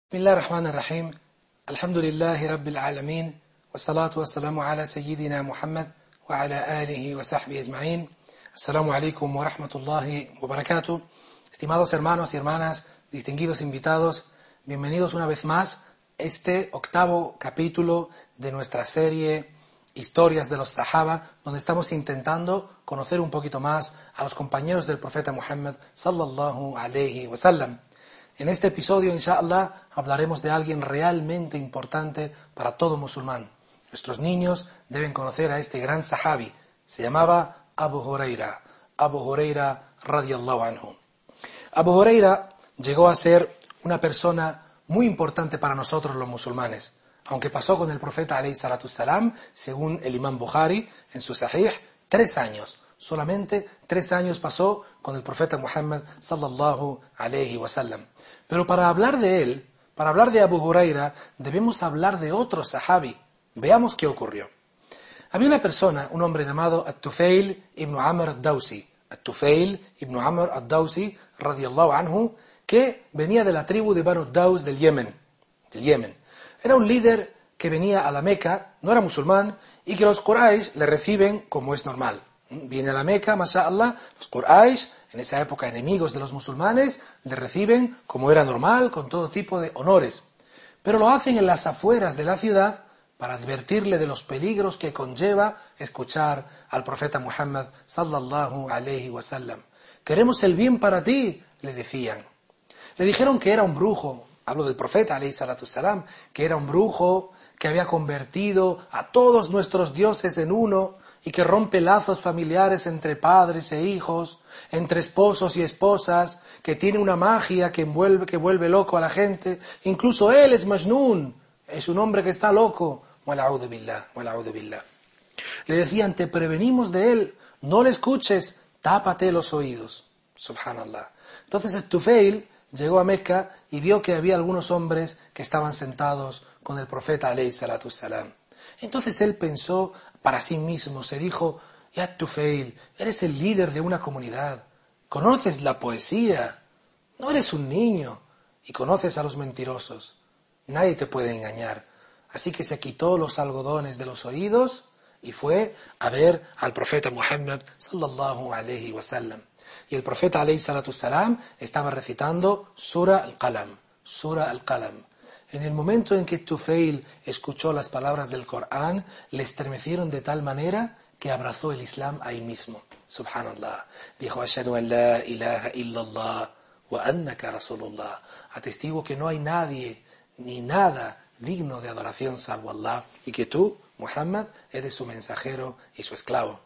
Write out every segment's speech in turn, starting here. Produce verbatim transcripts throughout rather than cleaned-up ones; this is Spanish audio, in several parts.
بسم الله الرحمن الرحيم الحمد لله رب العالمين والصلاة والسلام على سيدنا محمد وعلى آله وصحبه أجمعين. Assalamu alaikum wa rahmatullahi wa barakatuh. Estimados hermanos y hermanas, distinguidos invitados, bienvenidos una vez más a este octavo capítulo de nuestra serie Historias de los Sahaba, donde estamos intentando conocer un poquito más a los compañeros del profeta Muhammad sallallahu alayhi wa sallam. En este episodio, inshallah, hablaremos de alguien realmente importante para todo musulmán. Nuestros niños deben conocer a este gran sahabi. Se llamaba Abu Huraira. Abu Huraira radiyallahu anhu. Abu Huraira llegó a ser una persona muy importante para nosotros los musulmanes. Aunque pasó con el profeta alayhi salatu salam, según el imam Bukhari, en su Sahih, tres años. Solamente tres años pasó con el profeta Muhammad sallallahu alayhi wa sallam. Pero para hablar de él, para hablar de Abu Huraira, debemos hablar de otro sahabi. Veamos qué ocurrió. Había una persona, un hombre llamado At-Tufail ibn Amr ad-Dawsi. At-Tufail ibn Amr ad-Dawsi, radiyallahu anhu, que venía de la tribu de Banu Daws del Yemen. Del Yemen. Era un líder que venía a la Meca, no era musulmán, y que los Quraysh le reciben como es normal. Viene a la Meca, mashallah, los Quraysh, en esa época enemigos de los musulmanes, le reciben como era normal, con todo tipo de honores. Pero lo hacen en las afueras de la ciudad para advertirle de los peligros que conlleva escuchar al profeta Muhammad sallallahu alayhi wa sallam. Queremos el bien para ti, le decían. Le dijeron que era un brujo, hablo del profeta alayhi salatu salam, que era un brujo, que había convertido a todos nuestros dioses en uno, y que rompe lazos familiares entre padres e hijos, entre esposos y esposas, que tiene una magia que envuelve, que vuelve loco a la gente. Incluso él es Majnun, es un hombre que está loco. Wala'udhu billah, wala'udhu billah. Le decían, te prevenimos de él, no le escuches, tápate los oídos. Subhanallah. Entonces el Tufail llegó a Meca y vio que había algunos hombres que estaban sentados con el profeta alayhi salatu salam. Entonces él pensó para sí mismo, se dijo, ya Tufail, eres el líder de una comunidad, conoces la poesía, no eres un niño y conoces a los mentirosos, nadie te puede engañar. Así que se quitó los algodones de los oídos y fue a ver al profeta Muhammad sallallahu alayhi wa sallam. Y el profeta alayhi salatu salam estaba recitando Sura al-Qalam, Sura al-Qalam. En el momento en que Tufail escuchó las palabras del Corán, le estremecieron de tal manera que abrazó el Islam ahí mismo. Subhanallah. Dijo, Ashhadu an la ilaha illallah wa annaka rasulullah. Atestigo que no hay nadie ni nada digno de adoración salvo Allah y que tú, Muhammad, eres su mensajero y su esclavo.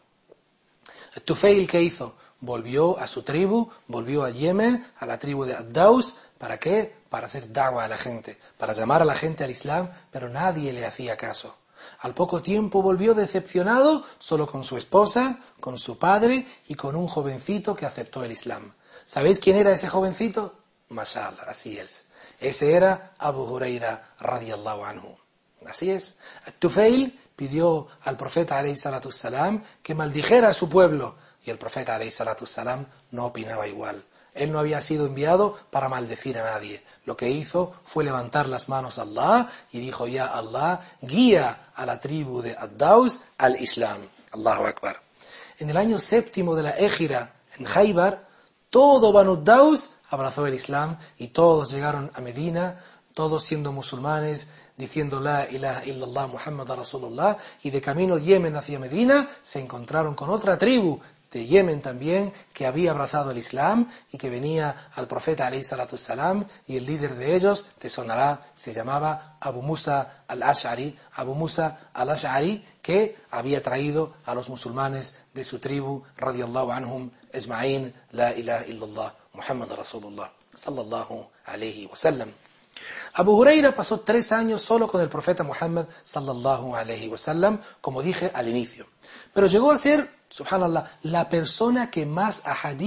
Tufail, ¿qué hizo? Volvió a su tribu, volvió a Yemen, a la tribu de Ad-Daws. ¿Para qué? Para hacer da'wa a la gente, para llamar a la gente al Islam, pero nadie le hacía caso. Al poco tiempo volvió decepcionado, solo con su esposa, con su padre y con un jovencito que aceptó el Islam. ¿Sabéis quién era ese jovencito? Mashallah, así es. Ese era Abu Huraira radiyallahu anhu. Así es. Tufail pidió al profeta alayhi salatu salam que maldijera a su pueblo. Y el profeta alayhi salatu salam no opinaba igual. Él no había sido enviado para maldecir a nadie. Lo que hizo fue levantar las manos a Allah y dijo, ya Allah, guía a la tribu de Ad-Daws al Islam. Allahu Akbar. En el año séptimo de la Égira, en Khaybar, todo Banu Daws abrazó el Islam y todos llegaron a Medina, todos siendo musulmanes, diciendo la ilaha illallah Muhammad Rasulullah, y de camino Yemen hacia Medina se encontraron con otra tribu de Yemen también, que había abrazado el Islam y que venía al profeta alayhi salatu salam, y el líder de ellos, te sonará, se llamaba Abu Musa al-Ash'ari, Abu Musa al-Ash'ari, que había traído a los musulmanes de su tribu, radiyallahu anhum, ejma'in, la ilaha illallah, Muhammad Rasulullah, sallallahu alayhi wa sallam. Abu Huraira pasó tres años solo con el profeta Muhammad sallallahu alayhi wa sallam, como dije al inicio. Pero llegó a ser, subhanallah, la persona que más ahadith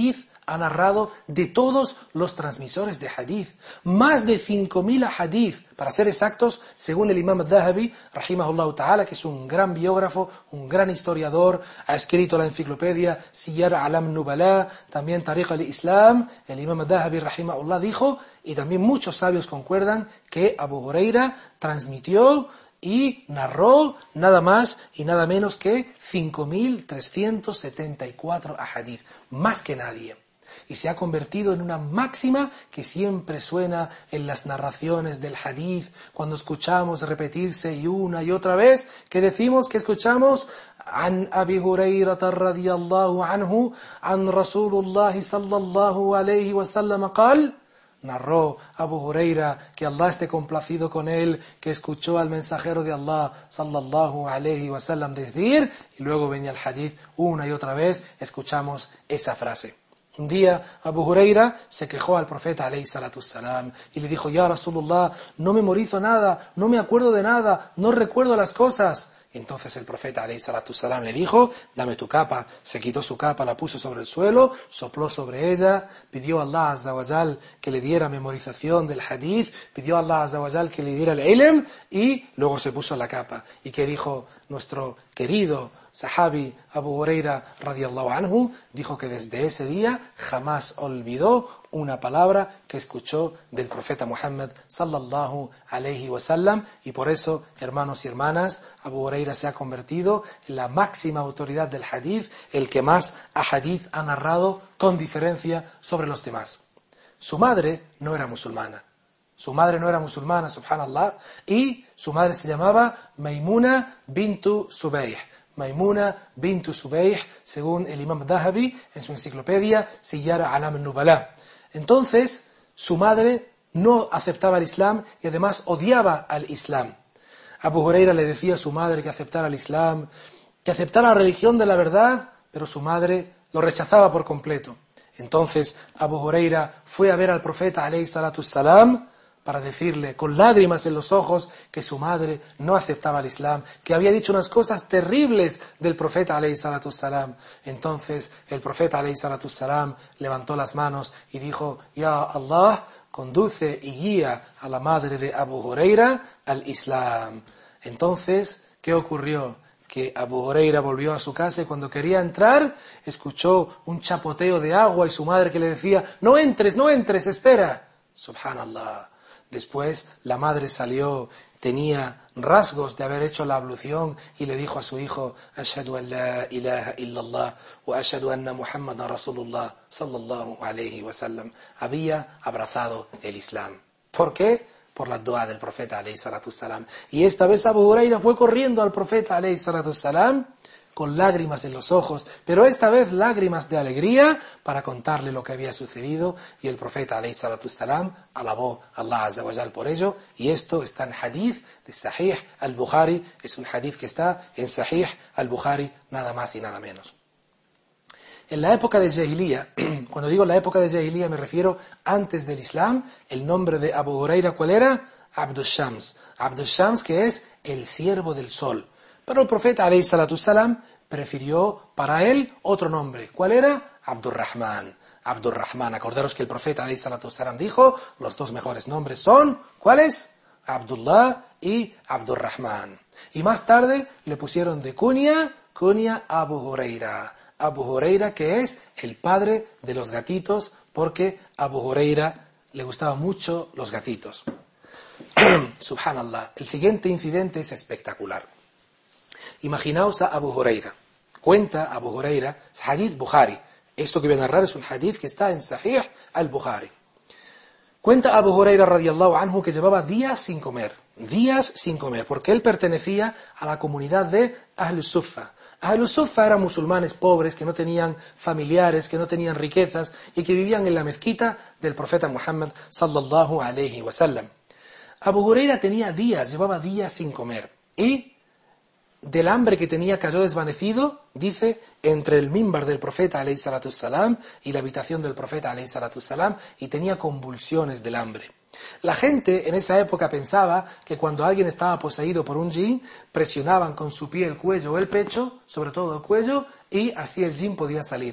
ha narrado de todos los transmisores de hadith. Más de cinco mil hadith, para ser exactos, según el imam al-Dhahabi, rahimahullah ta'ala, que es un gran biógrafo, un gran historiador, ha escrito la enciclopedia Siyar Alam Nubala, también Tariq al-Islam. El imam al-Dhahabi, rahimahullah, dijo, y también muchos sabios concuerdan, que Abu Huraira transmitió y narró nada más y nada menos que cinco mil trescientos setenta y cuatro ahadith, más que nadie. Y se ha convertido en una máxima que siempre suena en las narraciones del hadith, cuando escuchamos repetirse y una y otra vez, que decimos que escuchamos عن أبي هريرة رضي الله عنه عن رسول الله صلى الله عليه وسلم قال. Narró Abu Huraira, que Allah esté complacido con él, que escuchó al mensajero de Allah sallallahu alayhi wa sallam decir, y luego venía el hadith una y otra vez, escuchamos esa frase. Un día Abu Huraira se quejó al profeta alayhi salatu salam y le dijo, ya Rasulullah, no memorizo nada, no me acuerdo de nada, no recuerdo las cosas. Entonces el profeta alayhi salatu salam le dijo, dame tu capa. Se quitó su capa, la puso sobre el suelo, sopló sobre ella, pidió a Allah azza wa jal que le diera memorización del hadith, pidió a Allah azza wa jal que le diera el ilm y luego se puso la capa. ¿Y qué dijo nuestro querido sahabi Abu Huraira radiyallahu anhu? Dijo que desde ese día jamás olvidó una palabra que escuchó del profeta Muhammad sallallahu alayhi wa sallam, y por eso, hermanos y hermanas, Abu Huraira se ha convertido en la máxima autoridad del hadith, el que más ahadith ha narrado con diferencia sobre los demás. Su madre no era musulmana. Su madre no era musulmana, subhanallah, y su madre se llamaba Maimuna bintu Subayh. Maimuna bintu Subayh, según el imam Dhahabi, en su enciclopedia Siyar Alam Nubala. Entonces, su madre no aceptaba el Islam y además odiaba al Islam. Abu Huraira le decía a su madre que aceptara el Islam, que aceptara la religión de la verdad, pero su madre lo rechazaba por completo. Entonces, Abu Huraira fue a ver al profeta alayhi salatu salam para decirle con lágrimas en los ojos que su madre no aceptaba el Islam, que había dicho unas cosas terribles del profeta alayhi salatu salam. Entonces el profeta alayhi salatu salam levantó las manos y dijo, Ya Allah, conduce y guía a la madre de Abu Huraira al Islam. Entonces, ¿qué ocurrió? Que Abu Huraira volvió a su casa y cuando quería entrar, escuchó un chapoteo de agua y su madre que le decía, no entres, no entres, espera. Subhanallah. Después la madre salió, tenía rasgos de haber hecho la ablución y le dijo a su hijo, Ashhadu an la ilaha illallah wa ashhadu anna Muhammadan Rasulullah sallallahu alayhi wa sallam. Había abrazado el Islam. ¿Por qué? Por la dua del profeta alayhi salatu salam. Y esta vez Abu Huraira fue corriendo al profeta alayhi salatu salam con lágrimas en los ojos, pero esta vez lágrimas de alegría para contarle lo que había sucedido, y el profeta alayhi salatu salam alabó a Allah azza wa jal por ello, y esto está en hadith de Sahih al-Bukhari, es un hadith que está en Sahih al-Bukhari, nada más y nada menos. En la época de Jahiliya, cuando digo la época de Jahiliya me refiero antes del Islam, el nombre de Abu Huraira, ¿cuál era? Abdul Shams. Abdul Shams, que es el siervo del sol. Pero el profeta alayhi salatu salam prefirió para él otro nombre. ¿Cuál era? Abdurrahman. Abdurrahman. Acordaros que el profeta alayhi salatu salam dijo, los dos mejores nombres son, ¿cuáles? Abdullah y Abdurrahman. Y más tarde le pusieron de kunya, kunya Abu Huraira. Abu Huraira, que es el padre de los gatitos, porque a Abu Huraira le gustaban mucho los gatitos. Subhanallah. El siguiente incidente es espectacular. Imaginaos a Abu Huraira. Cuenta Abu Huraira, es hadith Bukhari. Esto que voy a narrar es un hadith que está en Sahih al-Bukhari. Cuenta Abu Huraira radiyallahu anhu que llevaba días sin comer. Días sin comer, porque él pertenecía a la comunidad de Ahlus Suffa. Ahlus Suffa eran musulmanes pobres que no tenían familiares, que no tenían riquezas y que vivían en la mezquita del profeta Muhammad sallallahu alayhi wa sallam. Abu Huraira tenía días, llevaba días sin comer. Y del hambre que tenía cayó desvanecido, dice, entre el mimbar del profeta alayhi salatu salam y la habitación del profeta alayhi salatu salam, y tenía convulsiones del hambre. La gente en esa época pensaba que cuando alguien estaba poseído por un jinn, presionaban con su pie el cuello o el pecho, sobre todo el cuello, y así el jinn podía salir.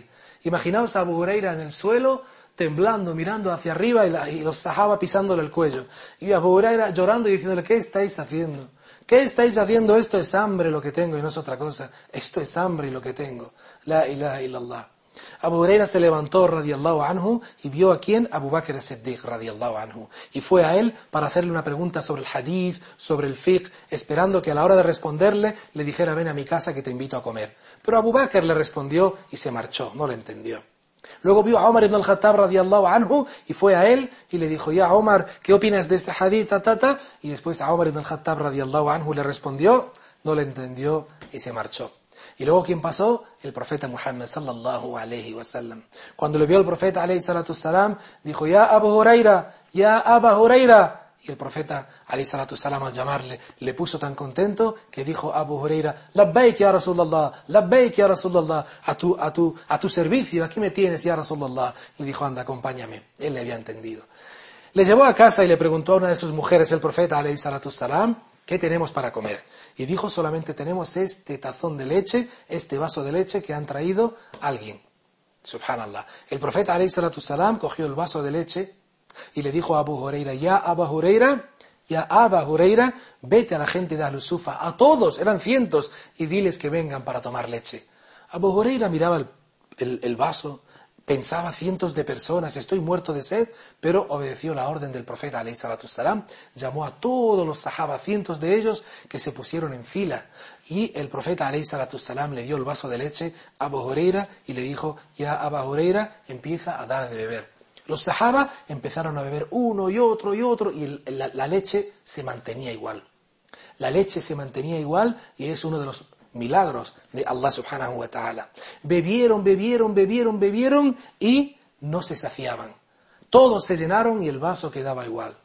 Imaginaos a Abu Huraira en el suelo, temblando, mirando hacia arriba y, la, y los sahaba pisándole el cuello. Y Abu Huraira llorando y diciéndole, ¿qué estáis haciendo? ¿Qué estáis haciendo? Esto es hambre lo que tengo y no es otra cosa. Esto es hambre lo que tengo. La ilaha illallah. Abu Huraira se levantó, radiyallahu anhu, y vio a quién, Abu Bakr as-Siddiq, radiyallahu anhu. Y fue a él para hacerle una pregunta sobre el hadith, sobre el fiqh, esperando que a la hora de responderle, le dijera, ven a mi casa que te invito a comer. Pero Abu Bakr le respondió y se marchó, no le entendió. Luego vio a Omar ibn al-Khattab, radiyallahu anhu, y fue a él y le dijo, ya Omar, ¿qué opinas de este hadith? Ta, ta, ta? Y después a Omar ibn al-Khattab, radiyallahu anhu, le respondió, no le entendió y se marchó. Y luego, ¿quién pasó? El profeta Muhammad sallallahu alayhi wa sallam. Cuando le vio el profeta alayhi salatu salam, dijo, ya Abu Huraira, ya Abu Huraira. Y el profeta alayhi salatu salam al llamarle, le puso tan contento que dijo Abu Huraira, labbaik ya Rasulallah, labbaik ya Rasulallah, a tu, a tu, a tu servicio, aquí me tienes ya Rasulallah. Y dijo, anda, acompáñame. Él le había entendido. Le llevó a casa y le preguntó a una de sus mujeres, el profeta alayhi salatu salam, ¿qué tenemos para comer? Y dijo, solamente tenemos este tazón de leche, este vaso de leche que han traído alguien. Subhanallah. El profeta alayhi salatu salam cogió el vaso de leche y le dijo a Abu Huraira, ya Abu Huraira, ya Abu Huraira, vete a la gente de Al-Sufa, a todos, eran cientos, y diles que vengan para tomar leche. Abu Huraira miraba el, el, el vaso, pensaba cientos de personas, estoy muerto de sed, pero obedeció la orden del profeta alayhi salatu salam, llamó a todos los sahaba, cientos de ellos, que se pusieron en fila, y el profeta alayhi salatu salam le dio el vaso de leche a Abu Huraira y le dijo, ya Abu Huraira, empieza a dar de beber. Los sahaba empezaron a beber uno y otro y otro, y el, la, la leche se mantenía igual. La leche se mantenía igual, y es uno de los milagros de Allah subhanahu wa ta'ala. Bebieron, bebieron, bebieron, bebieron y no se saciaban. Todos se llenaron y el vaso quedaba igual.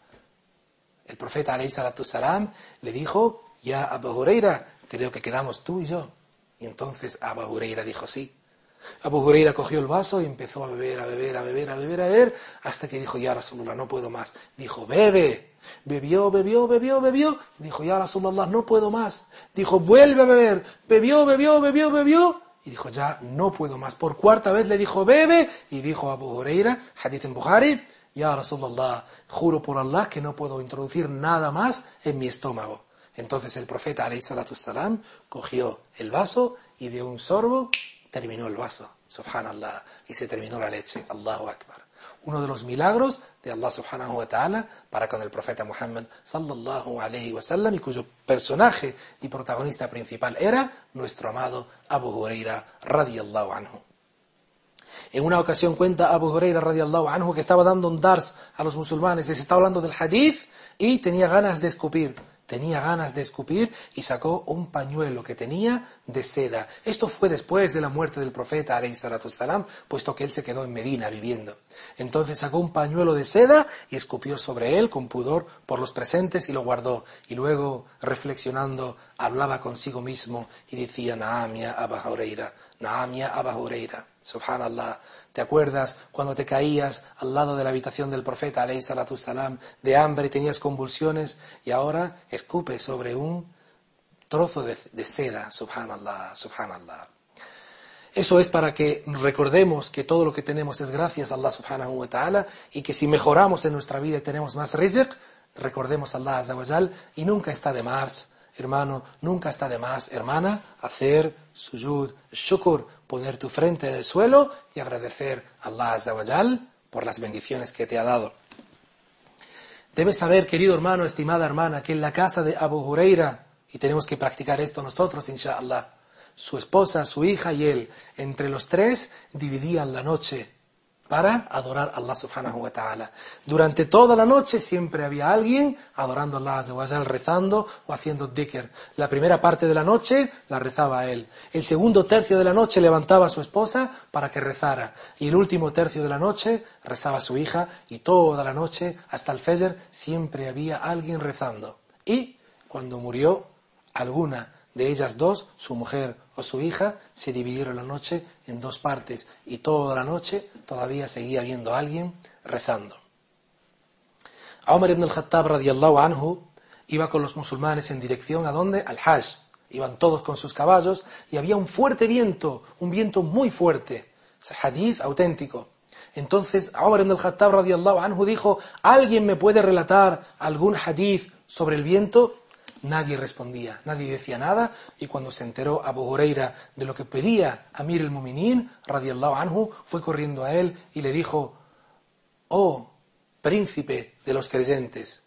El profeta alayhi salatu salam le dijo, ya Abu Huraira, creo que quedamos tú y yo. Y entonces Abu Huraira dijo sí. Abu Huraira cogió el vaso y empezó a beber, a beber, a beber, a beber, a beber, hasta que dijo, ya Rasulullah, no puedo más. Dijo, bebe. Bebió, bebió, bebió, bebió. Dijo, ya Rasulullah, no puedo más. Dijo, vuelve a beber. Bebió, bebió, bebió, bebió. Y dijo, ya no puedo más. Por cuarta vez le dijo, bebe. Y dijo Abu Huraira, hadith en Bukhari, ya Rasulullah, juro por Allah que no puedo introducir nada más en mi estómago. Entonces el profeta, alayhi salatu salam, cogió el vaso y de un sorbo terminó el vaso, subhanallah, y se terminó la leche, Allahu Akbar. Uno de los milagros de Allah subhanahu wa ta'ala para con el profeta Muhammad sallallahu alayhi wa sallam, y cuyo personaje y protagonista principal era nuestro amado Abu Huraira radiyallahu anhu. En una ocasión cuenta Abu Huraira radiyallahu anhu que estaba dando un dars a los musulmanes, y se estaba hablando del hadith y tenía ganas de escupir. Tenía ganas de escupir y sacó un pañuelo que tenía de seda. Esto fue después de la muerte del profeta, alayhi salatu wassalam, puesto que él se quedó en Medina viviendo. Entonces sacó un pañuelo de seda y escupió sobre él con pudor por los presentes y lo guardó. Y luego, reflexionando, hablaba consigo mismo y decía, Naam ya Abu Huraira, Naam ya Abu Huraira. Subhanallah, ¿te acuerdas cuando te caías al lado de la habitación del profeta alayhi salatu salam de hambre y tenías convulsiones, y ahora escupe sobre un trozo de, de seda? Subhanallah, subhanallah. Eso es para que recordemos que todo lo que tenemos es gracias a Allah subhanahu wa ta'ala, y que si mejoramos en nuestra vida y tenemos más rizq, recordemos a Allah azza wa jal, y nunca está de más, hermano, nunca está de más, hermana, hacer sujud, shukr, poner tu frente en el suelo y agradecer a Allah azza wa jal por las bendiciones que te ha dado. Debes saber, querido hermano, estimada hermana, que en la casa de Abu Huraira, y tenemos que practicar esto nosotros, inshallah, su esposa, su hija y él, entre los tres dividían la noche para adorar a Allah subhanahu wa ta'ala. Durante toda la noche siempre había alguien adorando a Allah azza wa jal, rezando o haciendo dhikr. La primera parte de la noche la rezaba él. El segundo tercio de la noche levantaba a su esposa para que rezara. Y el último tercio de la noche rezaba su hija, y toda la noche hasta el fajr siempre había alguien rezando. Y cuando murió alguna de ellas dos, su mujer o su hija, se dividieron la noche en dos partes, y toda la noche todavía seguía habiendo alguien rezando. Umar ibn al-Khattab radiyallahu anhu iba con los musulmanes en dirección ¿a dónde? Al Hajj. Iban todos con sus caballos y había un fuerte viento, un viento muy fuerte. Es hadith auténtico. Entonces Umar ibn al-Khattab radiyallahu anhu dijo, ¿alguien me puede relatar algún hadith sobre el viento? Nadie respondía, nadie decía nada, y cuando se enteró Abu Huraira de lo que pedía Amir al-Mu'minin radiyallahu anhu, fue corriendo a él y le dijo, oh príncipe de los creyentes,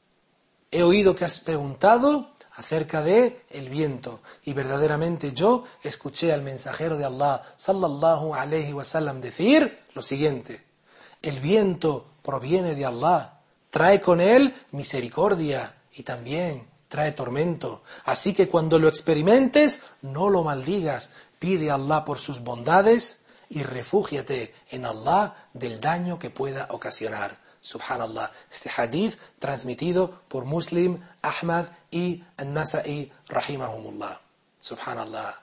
he oído que has preguntado acerca de el viento, y verdaderamente yo escuché al mensajero de Allah sallallahu alayhi wa sallam decir lo siguiente: el viento proviene de Allah, trae con él misericordia y también trae tormento, así que cuando lo experimentes no lo maldigas, pide a Allah por sus bondades y refúgiate en Allah del daño que pueda ocasionar. Subhanallah. Este hadith transmitido por Muslim, Ahmad y An-Nasa'i rahimahumullah. Subhanallah.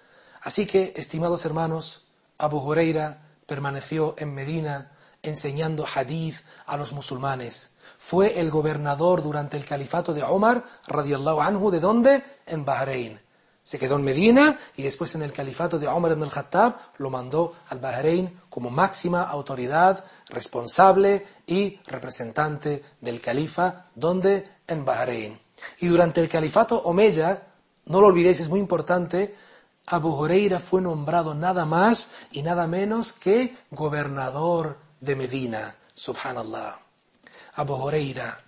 Así que, estimados hermanos, Abu Huraira permaneció en Medina enseñando hadith a los musulmanes. Fue el gobernador durante el califato de Umar radiyallahu anhu. ¿De dónde? En Bahrein. Se quedó en Medina y después en el califato de Umar ibn al-Khattab lo mandó al Bahrein como máxima autoridad, responsable y representante del califa, donde en Bahrein. Y durante el califato Omeya, no lo olvidéis, es muy importante, Abu Huraira fue nombrado nada más y nada menos que gobernador de Medina. Subhanallah. Abu Huraira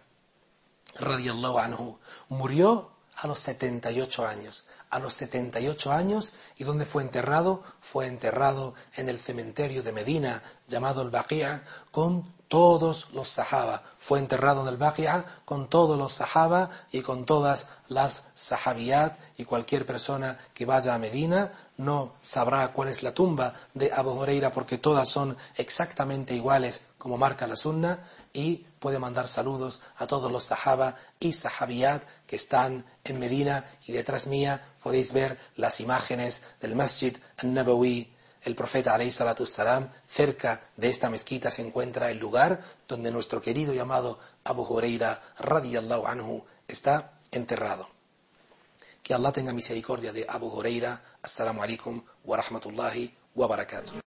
radiyallahu anhu murió a los setenta y ocho años. A los setenta y ocho años, ¿y dónde fue enterrado? Fue enterrado en el cementerio de Medina, llamado el Baqi'a, con todos los sahaba. Fue enterrado en el Baqi'a con todos los sahaba y con todas las sahabiyat, y cualquier persona que vaya a Medina no sabrá cuál es la tumba de Abu Huraira, porque todas son exactamente iguales como marca la sunna, y puede mandar saludos a todos los sahaba y sahabiyat que están en Medina, y detrás mía podéis ver las imágenes del Masjid al-Nabawi. El profeta alayhi salatu wassalam, cerca de esta mezquita se encuentra el lugar donde nuestro querido y amado Abu Huraira radiyallahu anhu está enterrado. Que Allah tenga misericordia de Abu Huraira. Assalamu alaikum wa rahmatullahi wa barakatuh.